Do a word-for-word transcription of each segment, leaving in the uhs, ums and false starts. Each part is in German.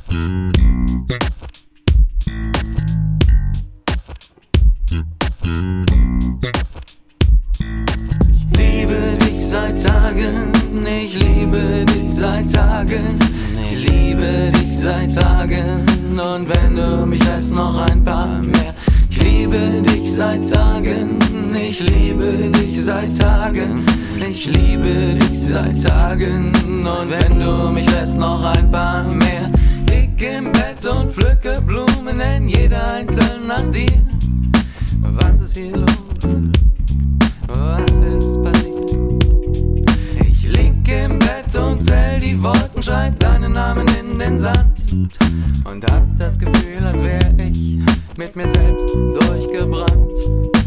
liebe dich seit Tagen, ich liebe dich seit Tagen, ich liebe dich seit Tagen, und wenn du mich lässt, noch ein paar mehr. Ich liebe dich seit Tagen, ich liebe dich seit Tagen, ich liebe dich seit Tagen, und wenn du mich lässt, noch ein paar mehr. Lieg im Bett und pflücke Blumen, nenn jeder einzeln nach dir. Was ist hier los? Was ist passiert? Ich lieg im Bett und zähl die Wolken, schreib deinen Namen in den Sand und hab das Gefühl, als wär ich mit mir selbst durchgebrannt.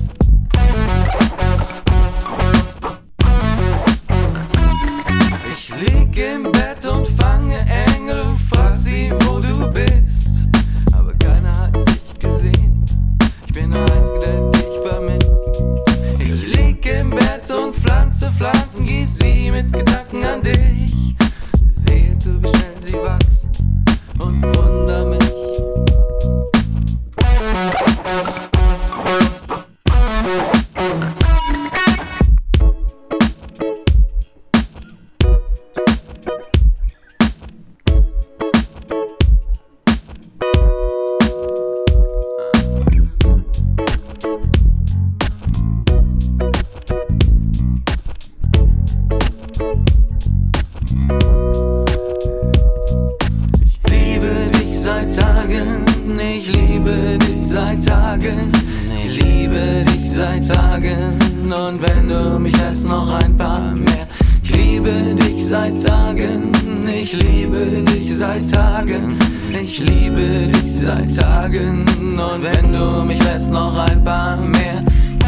Ich lieg im Bett und fange Engel, frag sie, wo du bist, aber keiner hat dich gesehen. Ich bin der Einzige, der dich vermisst. Ich lieg im Bett und pflanze Pflanzen, gieß sie mit Gedanken an dich. Sehe zu, wie schnell sie wachsen und wunder mich. Seit Tagen, ich liebe dich seit Tagen, ich liebe dich seit Tagen, und wenn du mich lässt, noch ein paar mehr. Ich liebe dich seit Tagen, ich liebe dich seit Tagen, ich liebe dich seit Tagen, und wenn du mich lässt, noch ein paar mehr.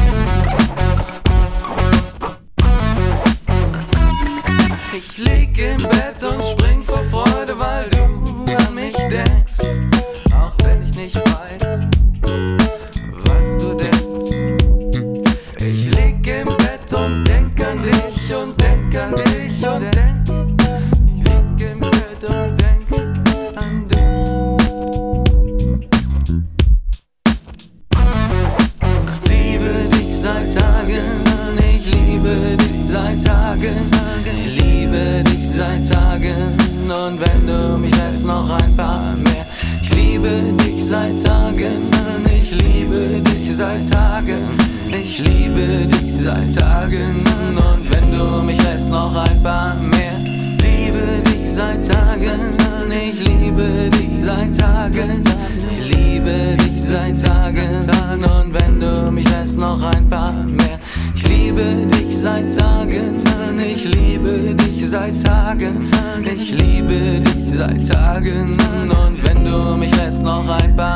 Ich lieg im Bett und spring vor Freude, weil du an mich denkst, auch wenn ich nicht weiß, was du denkst. Ich lieg im Bett und denk an dich und denk an dich und denk. Ich lieg im Bett und denk an dich. Ich liebe dich seit Tagen, ich liebe dich seit Tagen, ich liebe dich seit Tagen, und wenn du mich lässt, noch ein paar mehr. Ich liebe dich seit Tagen, ich liebe dich seit Tagen, ich liebe dich seit Tagen, und wenn du mich lässt, noch ein paar mehr. Liebe dich seit Tagen, ich liebe dich seit Tagen, ich liebe dich seit Tagen, und wenn du mich lässt, noch ein paar mehr. Ich liebe dich seit Tagen, ich liebe dich seit Tagen, ich liebe dich seit Tagen, und wenn du mich lässt, noch ein paar